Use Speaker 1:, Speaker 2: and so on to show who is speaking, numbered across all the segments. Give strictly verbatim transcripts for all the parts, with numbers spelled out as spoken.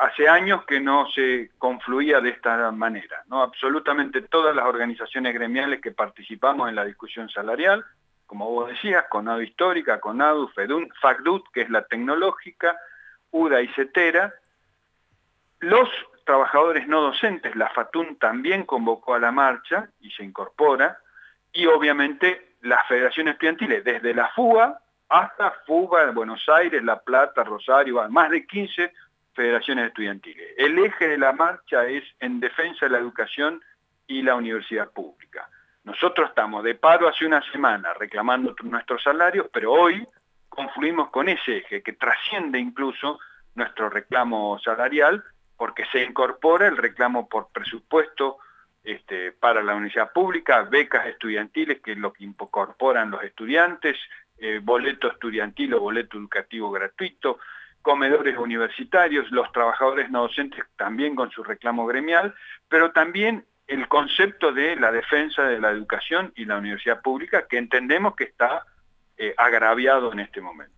Speaker 1: hace años que no se confluía de esta manera, ¿no? Absolutamente todas las organizaciones gremiales que participamos en la discusión salarial, como vos decías, CONADU Histórica, CONADU, FEDUN, FACDUT, que es la tecnológica, UDA y CETERA, los trabajadores no docentes, la FATUN también convocó a la marcha y se incorpora, y obviamente las federaciones estudiantiles, desde la FUBA hasta FUBA, Buenos Aires, La Plata, Rosario, más de quince federaciones estudiantiles. El eje de la marcha es en defensa de la educación y la universidad pública. Nosotros estamos de paro hace una semana reclamando nuestros salarios, pero hoy confluimos con ese eje que trasciende incluso nuestro reclamo salarial, porque se incorpora el reclamo por presupuesto este, para la universidad pública, becas estudiantiles, que es lo que incorporan los estudiantes, eh, boleto estudiantil o boleto educativo gratuito, comedores universitarios, los trabajadores no docentes también con su reclamo gremial, pero también el concepto de la defensa de la educación y la universidad pública, que entendemos que está eh, agraviado en este momento.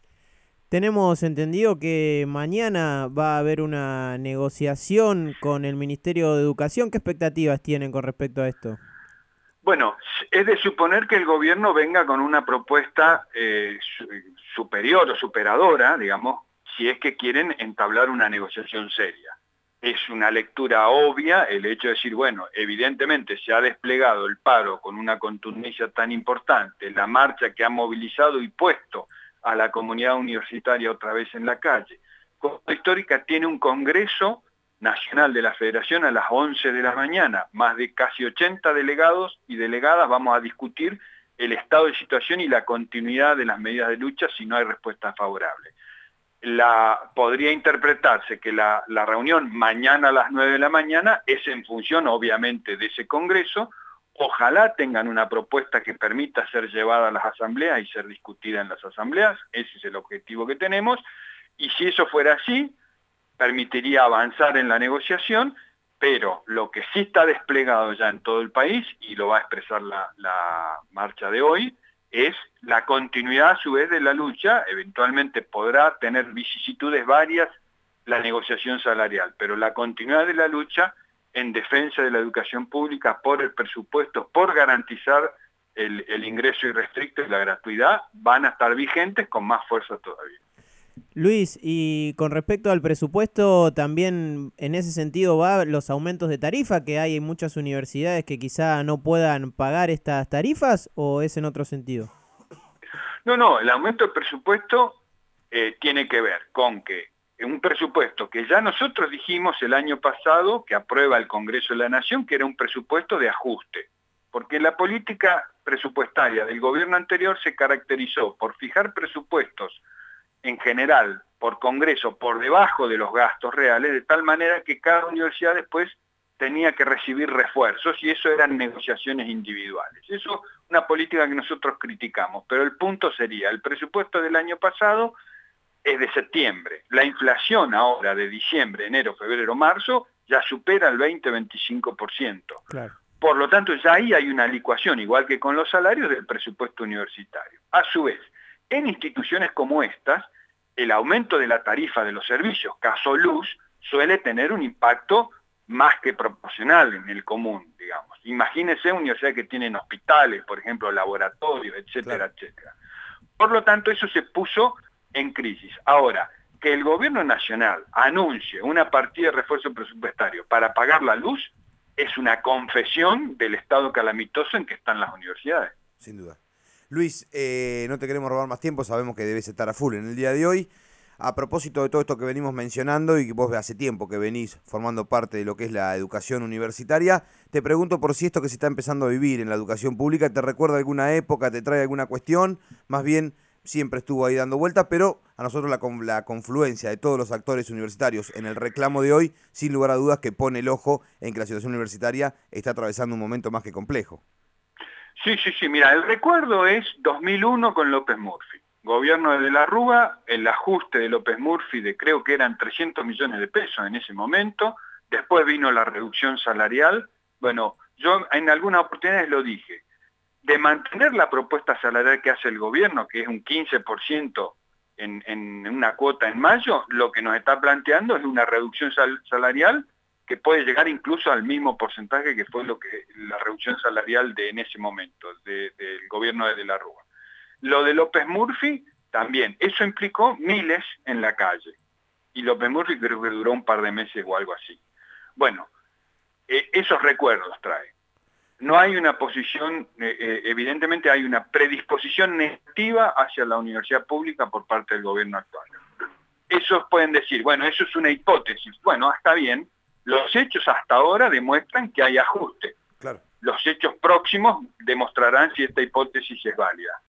Speaker 2: Tenemos entendido que mañana va a haber una negociación con el Ministerio de Educación. ¿Qué expectativas tienen con respecto a esto?
Speaker 1: Bueno, es de suponer que el gobierno venga con una propuesta eh, superior o superadora, digamos, si es que quieren entablar una negociación seria. Es una lectura obvia el hecho de decir, bueno, evidentemente se ha desplegado el paro con una contundencia tan importante, la marcha que ha movilizado y puesto a la comunidad universitaria otra vez en la calle. CONADU Histórica tiene un congreso nacional de la Federación a las once de la mañana, más de casi ochenta delegados y delegadas vamos a discutir el estado de situación y la continuidad de las medidas de lucha si no hay respuesta favorable. La, podría interpretarse que la, la reunión mañana a las nueve de la mañana es en función obviamente de ese congreso. Ojalá tengan una propuesta que permita ser llevada a las asambleas y ser discutida en las asambleas, ese es el objetivo que tenemos, y si eso fuera así, permitiría avanzar en la negociación, pero lo que sí está desplegado ya en todo el país, y lo va a expresar la, la marcha de hoy, es la continuidad a su vez de la lucha. Eventualmente podrá tener vicisitudes varias la negociación salarial, pero la continuidad de la lucha en defensa de la educación pública por el presupuesto, por garantizar el, el ingreso irrestricto y la gratuidad, van a estar vigentes con más fuerza todavía.
Speaker 2: Luis, y con respecto al presupuesto, también en ese sentido va los aumentos de tarifa, que hay en muchas universidades que quizá no puedan pagar estas tarifas, ¿o es en otro sentido?
Speaker 1: No, no, el aumento del presupuesto eh, tiene que ver con que un presupuesto que ya nosotros dijimos el año pasado, que aprueba el Congreso de la Nación, que era un presupuesto de ajuste, porque la política presupuestaria del gobierno anterior se caracterizó por fijar presupuestos en general, por Congreso, por debajo de los gastos reales, de tal manera que cada universidad después tenía que recibir refuerzos, y eso eran negociaciones individuales. Eso es una política que nosotros criticamos, pero el punto sería, el presupuesto del año pasado es de septiembre. La inflación ahora de diciembre, enero, febrero, marzo, ya supera el veinte a veinticinco por ciento.
Speaker 2: Claro.
Speaker 1: Por lo tanto, ya ahí hay una licuación, igual que con los salarios, del presupuesto universitario. A su vez, en instituciones como estas, el aumento de la tarifa de los servicios, caso luz, suele tener un impacto más que proporcional en el común, digamos. Imagínense universidades que tienen hospitales, por ejemplo, laboratorios, etcétera, claro, etcétera. Por lo tanto, eso se puso en crisis. Ahora, que el gobierno nacional anuncie una partida de refuerzo presupuestario para pagar la luz es una confesión del estado calamitoso en que están las universidades.
Speaker 3: Sin duda. Luis, eh, no te queremos robar más tiempo, sabemos que debes estar a full en el día de hoy. A propósito de todo esto que venimos mencionando y que vos hace tiempo que venís formando parte de lo que es la educación universitaria, te pregunto por si esto que se está empezando a vivir en la educación pública te recuerda alguna época, te trae alguna cuestión, más bien siempre estuvo ahí dando vuelta, pero a nosotros la, la confluencia de todos los actores universitarios en el reclamo de hoy, sin lugar a dudas que pone el ojo en que la situación universitaria está atravesando un momento más que complejo.
Speaker 1: Sí, sí, sí, mira, el recuerdo es dos mil uno con López Murphy. Gobierno de De la Rúa, el ajuste de López Murphy de creo que eran trescientos millones de pesos en ese momento, después vino la reducción salarial. Bueno, yo en algunas oportunidades lo dije, de mantener la propuesta salarial que hace el gobierno, que es un quince por ciento en, en una cuota en mayo, lo que nos está planteando es una reducción sal, salarial que puede llegar incluso al mismo porcentaje que fue lo que la reducción salarial de en ese momento, de, del gobierno de De la Rúa. Lo de López Murphy, también, eso implicó miles en la calle. Y López Murphy creo que duró un par de meses o algo así. Bueno, eh, esos recuerdos trae. No hay una posición, eh, eh, evidentemente hay una predisposición negativa hacia la universidad pública por parte del gobierno actual. Esos pueden decir, bueno, eso es una hipótesis. Bueno, está bien. Los hechos hasta ahora demuestran que hay ajuste.
Speaker 3: Claro.
Speaker 1: Los hechos próximos demostrarán si esta hipótesis es válida.